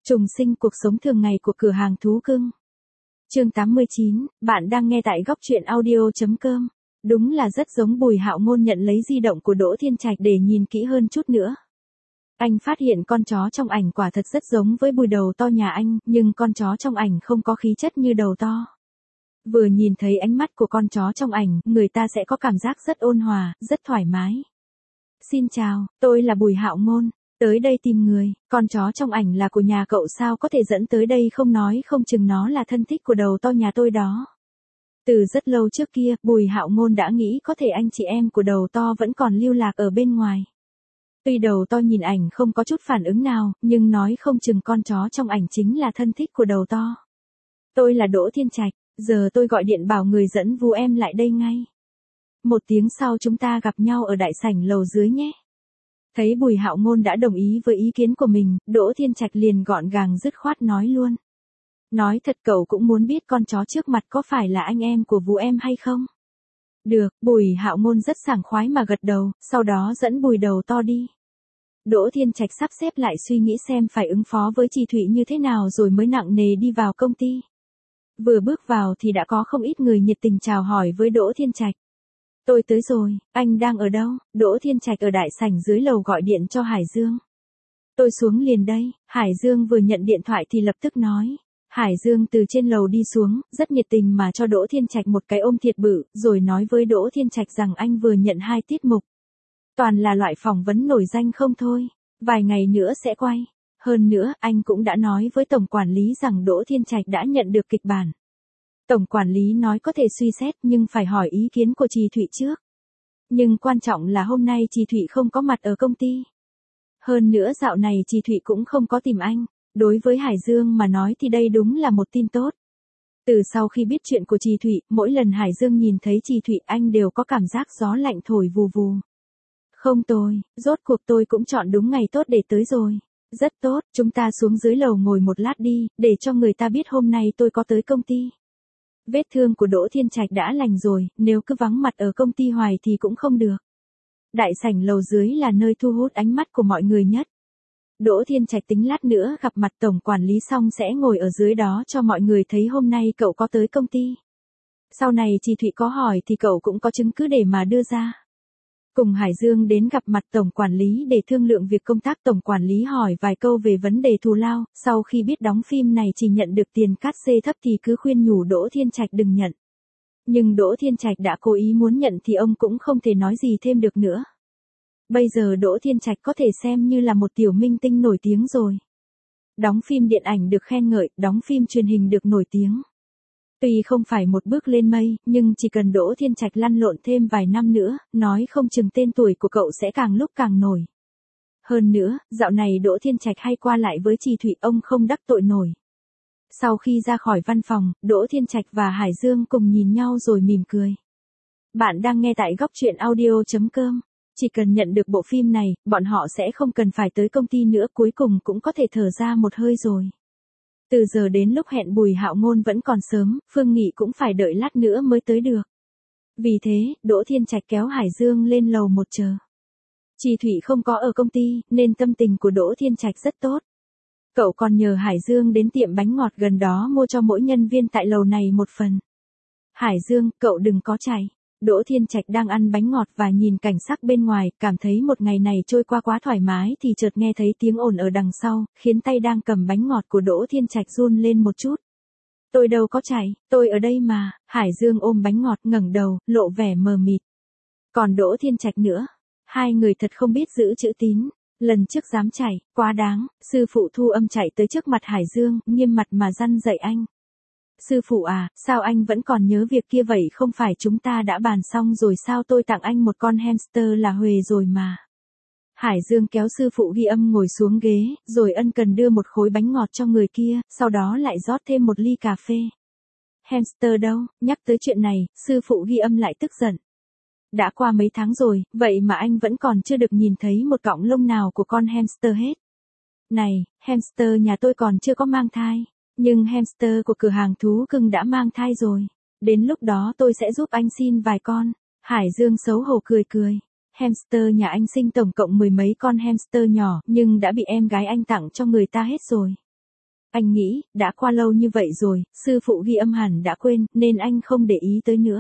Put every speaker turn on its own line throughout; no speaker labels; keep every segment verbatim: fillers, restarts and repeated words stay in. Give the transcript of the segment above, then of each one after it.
Trùng sinh cuộc sống thường ngày của cửa hàng thú cưng. Chương tám mươi chín, bạn đang nghe tại góc truyện audio chấm com. Đúng là rất giống Bùi Hạo Ngôn nhận lấy di động của Đỗ Thiên Trạch để nhìn kỹ hơn chút nữa. Anh phát hiện con chó trong ảnh quả thật rất giống với Bùi đầu to nhà anh, nhưng con chó trong ảnh không có khí chất như đầu to. Vừa nhìn thấy ánh mắt của con chó trong ảnh, người ta sẽ có cảm giác rất ôn hòa, rất thoải mái. Xin chào, tôi là Bùi Hạo Ngôn. Tới đây tìm người, con chó trong ảnh là của nhà cậu sao có thể dẫn tới đây không nói không chừng nó là thân thích của đầu to nhà tôi đó. Từ rất lâu trước kia, Bùi Hạo Ngôn đã nghĩ có thể anh chị em của đầu to vẫn còn lưu lạc ở bên ngoài. Tuy đầu to nhìn ảnh không có chút phản ứng nào, nhưng nói không chừng con chó trong ảnh chính là thân thích của đầu to. Tôi là Đỗ Thiên Trạch, giờ tôi gọi điện bảo người dẫn Vu em lại đây ngay. Một tiếng sau chúng ta gặp nhau ở đại sảnh lầu dưới nhé. Thấy Bùi Hạo Ngôn đã đồng ý với ý kiến của mình, Đỗ Thiên Trạch liền gọn gàng dứt khoát nói luôn. Nói thật cậu cũng muốn biết con chó trước mặt có phải là anh em của Vu em hay không? Được, Bùi Hạo Ngôn rất sảng khoái mà gật đầu, sau đó dẫn Bùi đầu to đi. Đỗ Thiên Trạch sắp xếp lại suy nghĩ xem phải ứng phó với Trì Thụy như thế nào rồi mới nặng nề đi vào công ty. Vừa bước vào thì đã có không ít người nhiệt tình chào hỏi với Đỗ Thiên Trạch. Tôi tới rồi, anh đang ở đâu? Đỗ Thiên Trạch ở đại sảnh dưới lầu gọi điện cho Hải Dương. Tôi xuống liền đây, Hải Dương vừa nhận điện thoại thì lập tức nói. Hải Dương từ trên lầu đi xuống, rất nhiệt tình mà cho Đỗ Thiên Trạch một cái ôm thiệt bự, rồi nói với Đỗ Thiên Trạch rằng anh vừa nhận hai tiết mục. Toàn là loại phỏng vấn nổi danh không thôi, vài ngày nữa sẽ quay. Hơn nữa, anh cũng đã nói với tổng quản lý rằng Đỗ Thiên Trạch đã nhận được kịch bản. Tổng quản lý nói có thể suy xét nhưng phải hỏi ý kiến của Trì Thụy trước. Nhưng quan trọng là hôm nay Trì Thụy không có mặt ở công ty. Hơn nữa dạo này Trì Thụy cũng không có tìm anh. Đối với Hải Dương mà nói thì đây đúng là một tin tốt. Từ sau khi biết chuyện của Trì Thụy, mỗi lần Hải Dương nhìn thấy Trì Thụy anh đều có cảm giác gió lạnh thổi vù vù. Không tôi, rốt cuộc tôi cũng chọn đúng ngày tốt để tới rồi. Rất tốt, chúng ta xuống dưới lầu ngồi một lát đi, để cho người ta biết hôm nay tôi có tới công ty. Vết thương của Đỗ Thiên Trạch đã lành rồi, nếu cứ vắng mặt ở công ty hoài thì cũng không được. Đại sảnh lầu dưới là nơi thu hút ánh mắt của mọi người nhất. Đỗ Thiên Trạch tính lát nữa gặp mặt tổng quản lý xong sẽ ngồi ở dưới đó cho mọi người thấy hôm nay cậu có tới công ty. Sau này Trì Thụy có hỏi thì cậu cũng có chứng cứ để mà đưa ra. Cùng Hải Dương đến gặp mặt tổng quản lý để thương lượng việc công tác. Tổng quản lý hỏi vài câu về vấn đề thù lao, sau khi biết đóng phim này chỉ nhận được tiền cát xê thấp thì cứ khuyên nhủ Đỗ Thiên Trạch đừng nhận. Nhưng Đỗ Thiên Trạch đã cố ý muốn nhận thì ông cũng không thể nói gì thêm được nữa. Bây giờ Đỗ Thiên Trạch có thể xem như là một tiểu minh tinh nổi tiếng rồi. Đóng phim điện ảnh được khen ngợi, đóng phim truyền hình được nổi tiếng. Tuy không phải một bước lên mây, nhưng chỉ cần Đỗ Thiên Trạch lăn lộn thêm vài năm nữa, nói không chừng tên tuổi của cậu sẽ càng lúc càng nổi. Hơn nữa, dạo này Đỗ Thiên Trạch hay qua lại với Trì Thụy ông không đắc tội nổi. Sau khi ra khỏi văn phòng, Đỗ Thiên Trạch và Hải Dương cùng nhìn nhau rồi mỉm cười. Bạn đang nghe tại góc truyện audio chấm com. Chỉ cần nhận được bộ phim này, bọn họ sẽ không cần phải tới công ty nữa, cuối cùng cũng có thể thở ra một hơi rồi. Từ giờ đến lúc hẹn Bùi Hạo Ngôn vẫn còn sớm, Phương Nghị cũng phải đợi lát nữa mới tới được. Vì thế, Đỗ Thiên Trạch kéo Hải Dương lên lầu một chờ. Trì Thụy không có ở công ty, nên tâm tình của Đỗ Thiên Trạch rất tốt. Cậu còn nhờ Hải Dương đến tiệm bánh ngọt gần đó mua cho mỗi nhân viên tại lầu này một phần. Hải Dương, cậu đừng có chạy. Đỗ Thiên Trạch đang ăn bánh ngọt và nhìn cảnh sắc bên ngoài, cảm thấy một ngày này trôi qua quá thoải mái thì chợt nghe thấy tiếng ồn ở đằng sau, khiến tay đang cầm bánh ngọt của Đỗ Thiên Trạch run lên một chút. Tôi đâu có chạy, tôi ở đây mà. Hải Dương ôm bánh ngọt ngẩng đầu, lộ vẻ mờ mịt. Còn Đỗ Thiên Trạch nữa, hai người thật không biết giữ chữ tín. Lần trước dám chạy, quá đáng. Sư phụ Thu Âm chạy tới trước mặt Hải Dương, nghiêm mặt mà răn dạy anh. Sư phụ à, sao anh vẫn còn nhớ việc kia vậy, không phải chúng ta đã bàn xong rồi sao, tôi tặng anh một con hamster là huề rồi mà. Hải Dương kéo sư phụ Ghi Âm ngồi xuống ghế, rồi ân cần đưa một khối bánh ngọt cho người kia, sau đó lại rót thêm một ly cà phê. Hamster đâu? Nhắc tới chuyện này, sư phụ Ghi Âm lại tức giận. Đã qua mấy tháng rồi, vậy mà anh vẫn còn chưa được nhìn thấy một cọng lông nào của con hamster hết. Này, hamster nhà tôi còn chưa có mang thai. Nhưng hamster của cửa hàng thú cưng đã mang thai rồi. Đến lúc đó tôi sẽ giúp anh xin vài con. Hải Dương xấu hổ cười cười. Hamster nhà anh sinh tổng cộng mười mấy con hamster nhỏ, nhưng đã bị em gái anh tặng cho người ta hết rồi. Anh nghĩ, đã qua lâu như vậy rồi, sư phụ ghi âm hẳn đã quên, nên anh không để ý tới nữa.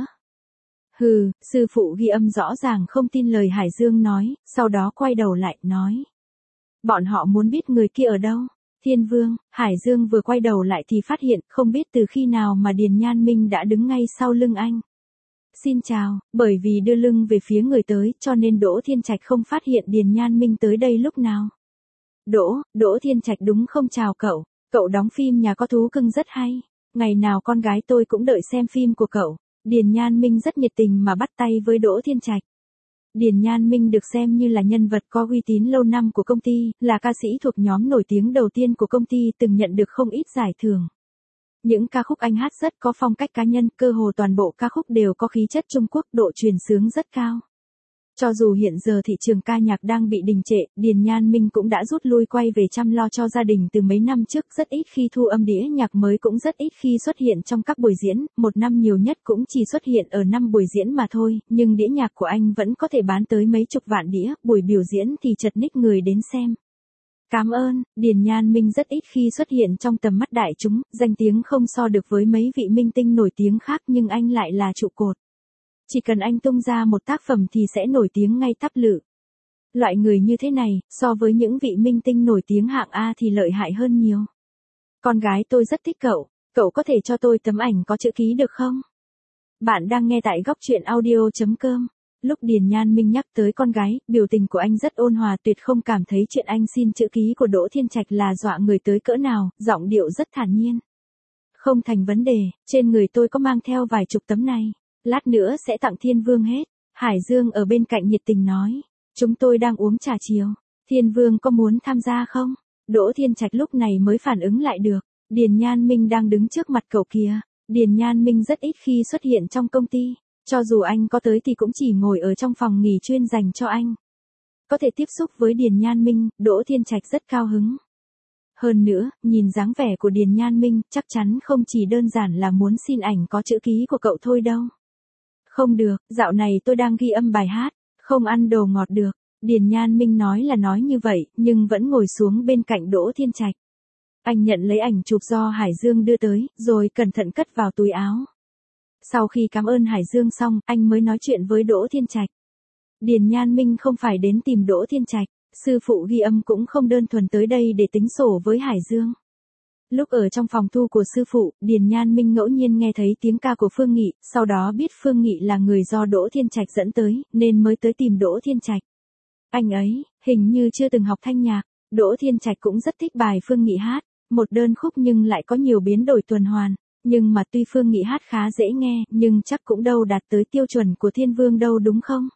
Hừ, sư phụ ghi âm rõ ràng không tin lời Hải Dương nói, sau đó quay đầu lại, nói. Bọn họ muốn biết người kia ở đâu. Thiên Vương, Hải Dương vừa quay đầu lại thì phát hiện, không biết từ khi nào mà Điền Nhan Minh đã đứng ngay sau lưng anh. Xin chào, bởi vì đưa lưng về phía người tới, cho nên Đỗ Thiên Trạch không phát hiện Điền Nhan Minh tới đây lúc nào. Đỗ, Đỗ Thiên Trạch đúng không, chào cậu, cậu đóng phim Nhà có thú cưng rất hay. Ngày nào con gái tôi cũng đợi xem phim của cậu. Điền Nhan Minh rất nhiệt tình mà bắt tay với Đỗ Thiên Trạch. Điền Nhan Minh được xem như là nhân vật có uy tín lâu năm của công ty, là ca sĩ thuộc nhóm nổi tiếng đầu tiên của công ty, từng nhận được không ít giải thưởng. Những ca khúc anh hát rất có phong cách cá nhân, cơ hồ toàn bộ ca khúc đều có khí chất Trung Quốc, độ truyền xướng rất cao. Cho dù hiện giờ thị trường ca nhạc đang bị đình trệ, Điền Nhan Minh cũng đã rút lui quay về chăm lo cho gia đình từ mấy năm trước, rất ít khi thu âm đĩa nhạc mới, cũng rất ít khi xuất hiện trong các buổi diễn, một năm nhiều nhất cũng chỉ xuất hiện ở năm buổi diễn mà thôi, nhưng đĩa nhạc của anh vẫn có thể bán tới mấy chục vạn đĩa, buổi biểu diễn thì chật ních người đến xem. Cảm ơn, Điền Nhan Minh rất ít khi xuất hiện trong tầm mắt đại chúng, danh tiếng không so được với mấy vị minh tinh nổi tiếng khác, nhưng anh lại là trụ cột. Chỉ cần anh tung ra một tác phẩm thì sẽ nổi tiếng ngay tắp lự. Loại người như thế này, so với những vị minh tinh nổi tiếng hạng A thì lợi hại hơn nhiều. Con gái tôi rất thích cậu, cậu có thể cho tôi tấm ảnh có chữ ký được không? Bạn đang nghe tại góc truyện audio chấm com. Lúc Điền Nhan Minh nhắc tới con gái, biểu tình của anh rất ôn hòa, tuyệt không cảm thấy chuyện anh xin chữ ký của Đỗ Thiên Trạch là dọa người tới cỡ nào, giọng điệu rất thản nhiên. Không thành vấn đề, trên người tôi có mang theo vài chục tấm này. Lát nữa sẽ tặng Thiên Vương hết. Hải Dương ở bên cạnh nhiệt tình nói. Chúng tôi đang uống trà chiều. Thiên Vương có muốn tham gia không? Đỗ Thiên Trạch lúc này mới phản ứng lại được. Điền Nhan Minh đang đứng trước mặt cậu kìa. Điền Nhan Minh rất ít khi xuất hiện trong công ty. Cho dù anh có tới thì cũng chỉ ngồi ở trong phòng nghỉ chuyên dành cho anh. Có thể tiếp xúc với Điền Nhan Minh, Đỗ Thiên Trạch rất cao hứng. Hơn nữa, nhìn dáng vẻ của Điền Nhan Minh, chắc chắn không chỉ đơn giản là muốn xin ảnh có chữ ký của cậu thôi đâu. Không được, dạo này tôi đang ghi âm bài hát, không ăn đồ ngọt được. Điền Nhan Minh nói là nói như vậy, nhưng vẫn ngồi xuống bên cạnh Đỗ Thiên Trạch. Anh nhận lấy ảnh chụp do Hải Dương đưa tới, rồi cẩn thận cất vào túi áo. Sau khi cảm ơn Hải Dương xong, anh mới nói chuyện với Đỗ Thiên Trạch. Điền Nhan Minh không phải đến tìm Đỗ Thiên Trạch, sư phụ ghi âm cũng không đơn thuần tới đây để tính sổ với Hải Dương. Lúc ở trong phòng thu của sư phụ, Điền Nhan Minh ngẫu nhiên nghe thấy tiếng ca của Phương Nghị, sau đó biết Phương Nghị là người do Đỗ Thiên Trạch dẫn tới, nên mới tới tìm Đỗ Thiên Trạch. Anh ấy, hình như chưa từng học thanh nhạc, Đỗ Thiên Trạch cũng rất thích bài Phương Nghị hát, một đơn khúc nhưng lại có nhiều biến đổi tuần hoàn, nhưng mà tuy Phương Nghị hát khá dễ nghe, nhưng chắc cũng đâu đạt tới tiêu chuẩn của Thiên Vương đâu đúng không?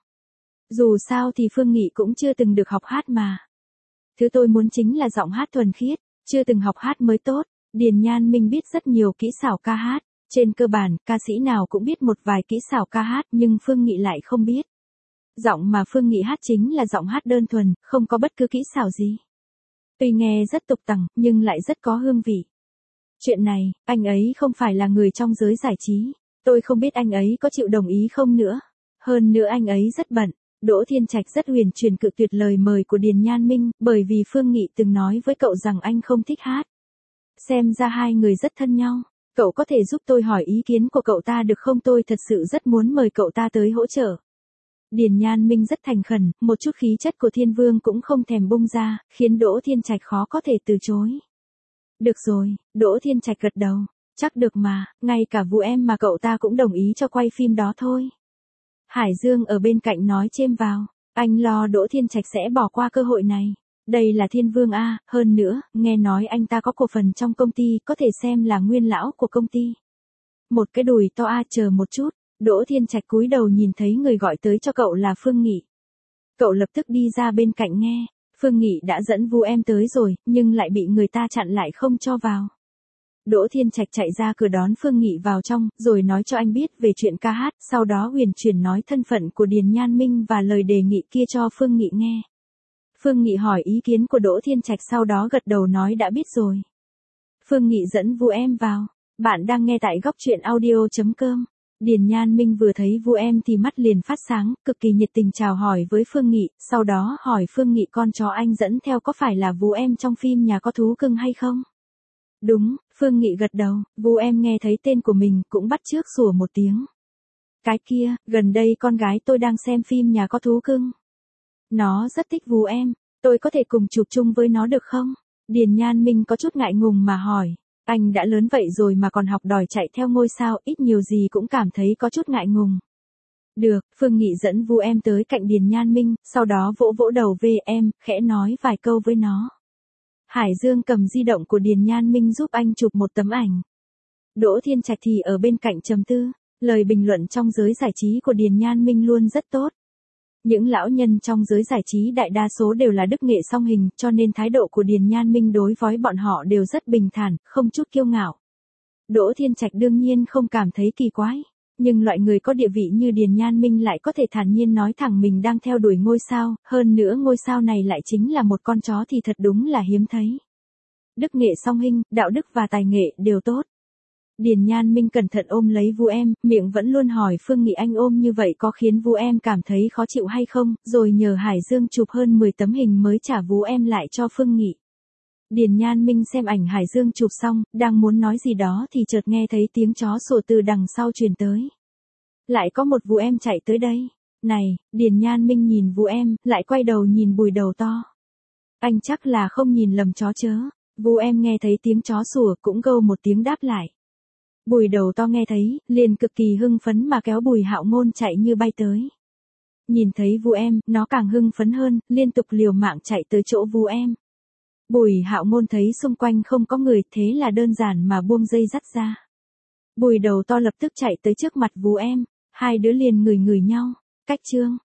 Dù sao thì Phương Nghị cũng chưa từng được học hát mà. Thứ tôi muốn chính là giọng hát thuần khiết, chưa từng học hát mới tốt. Điền Nhan Minh biết rất nhiều kỹ xảo ca hát, trên cơ bản, ca sĩ nào cũng biết một vài kỹ xảo ca hát, nhưng Phương Nghị lại không biết. Giọng mà Phương Nghị hát chính là giọng hát đơn thuần, không có bất cứ kỹ xảo gì. Tuy nghe rất tục tằng, nhưng lại rất có hương vị. Chuyện này, anh ấy không phải là người trong giới giải trí. Tôi không biết anh ấy có chịu đồng ý không nữa. Hơn nữa anh ấy rất bận. Đỗ Thiên Trạch rất huyền truyền cự tuyệt lời mời của Điền Nhan Minh, bởi vì Phương Nghị từng nói với cậu rằng anh không thích hát. Xem ra hai người rất thân nhau. Cậu có thể giúp tôi hỏi ý kiến của cậu ta được không? Tôi thật sự rất muốn mời cậu ta tới hỗ trợ. Điền Nhan Minh rất thành khẩn, một chút khí chất của Thiên Vương cũng không thèm bung ra, khiến Đỗ Thiên Trạch khó có thể từ chối. Được rồi, Đỗ Thiên Trạch gật đầu. Chắc được mà, ngay cả vụ em mà cậu ta cũng đồng ý cho quay phim đó thôi. Hải Dương ở bên cạnh nói chêm vào. Anh lo Đỗ Thiên Trạch sẽ bỏ qua cơ hội này. Đây là Thiên Vương A, hơn nữa, nghe nói anh ta có cổ phần trong công ty, có thể xem là nguyên lão của công ty. Một cái đùi to A, chờ một chút. Đỗ Thiên Trạch cúi đầu nhìn thấy người gọi tới cho cậu là Phương Nghị. Cậu lập tức đi ra bên cạnh nghe. Phương Nghị đã dẫn Vu Em tới rồi, nhưng lại bị người ta chặn lại không cho vào. Đỗ Thiên Trạch chạy ra cửa đón Phương Nghị vào trong, rồi nói cho anh biết về chuyện ca hát, sau đó huyền chuyển nói thân phận của Điền Nhan Minh và lời đề nghị kia cho Phương Nghị nghe. Phương Nghị hỏi ý kiến của Đỗ Thiên Trạch, sau đó gật đầu nói đã biết rồi. Phương Nghị dẫn Vu Em vào. Bạn đang nghe tại góc truyện audio chấm com. Điền Nhan Minh vừa thấy Vu Em thì mắt liền phát sáng, cực kỳ nhiệt tình chào hỏi với Phương Nghị, sau đó hỏi Phương Nghị con chó anh dẫn theo có phải là Vu Em trong phim Nhà có thú cưng hay không? Đúng, Phương Nghị gật đầu, Vu Em nghe thấy tên của mình cũng bắt chước sủa một tiếng. Cái kia, gần đây con gái tôi đang xem phim Nhà có thú cưng. Nó rất thích Vu Em, tôi có thể cùng chụp chung với nó được không? Điền Nhan Minh có chút ngại ngùng mà hỏi, anh đã lớn vậy rồi mà còn học đòi chạy theo ngôi sao, ít nhiều gì cũng cảm thấy có chút ngại ngùng. Được, Phương Nghị dẫn Vu Em tới cạnh Điền Nhan Minh, sau đó vỗ vỗ đầu về em, khẽ nói vài câu với nó. Hải Dương cầm di động của Điền Nhan Minh giúp anh chụp một tấm ảnh. Đỗ Thiên Trạch thì ở bên cạnh trầm tư, lời bình luận trong giới giải trí của Điền Nhan Minh luôn rất tốt. Những lão nhân trong giới giải trí đại đa số đều là đức nghệ song hình, cho nên thái độ của Điền Nhan Minh đối với bọn họ đều rất bình thản, không chút kiêu ngạo. Đỗ Thiên Trạch đương nhiên không cảm thấy kỳ quái, nhưng loại người có địa vị như Điền Nhan Minh lại có thể thản nhiên nói thẳng mình đang theo đuổi ngôi sao, hơn nữa ngôi sao này lại chính là một con chó thì thật đúng là hiếm thấy. Đức nghệ song hình, đạo đức và tài nghệ đều tốt. Điền Nhan Minh cẩn thận ôm lấy Vu Em, miệng vẫn luôn hỏi Phương Nghị anh ôm như vậy có khiến Vu Em cảm thấy khó chịu hay không, rồi nhờ Hải Dương chụp hơn mười tấm hình mới trả Vu Em lại cho Phương Nghị. Điền Nhan Minh xem ảnh Hải Dương chụp xong, đang muốn nói gì đó thì chợt nghe thấy tiếng chó sủa từ đằng sau truyền tới. Lại có một Vu Em chạy tới đây. Này, Điền Nhan Minh nhìn Vu Em, lại quay đầu nhìn Bùi Đầu To. Anh chắc là không nhìn lầm chó chớ. Vu Em nghe thấy tiếng chó sủa cũng gâu một tiếng đáp lại. Bùi Đầu To nghe thấy, liền cực kỳ hưng phấn mà kéo Bùi Hạo Ngôn chạy như bay tới. Nhìn thấy Vu Em, nó càng hưng phấn hơn, liên tục liều mạng chạy tới chỗ Vu Em. Bùi Hạo Ngôn thấy xung quanh không có người, thế là đơn giản mà buông dây dắt ra. Bùi Đầu To lập tức chạy tới trước mặt Vu Em, hai đứa liền ngửi ngửi nhau, cách chương.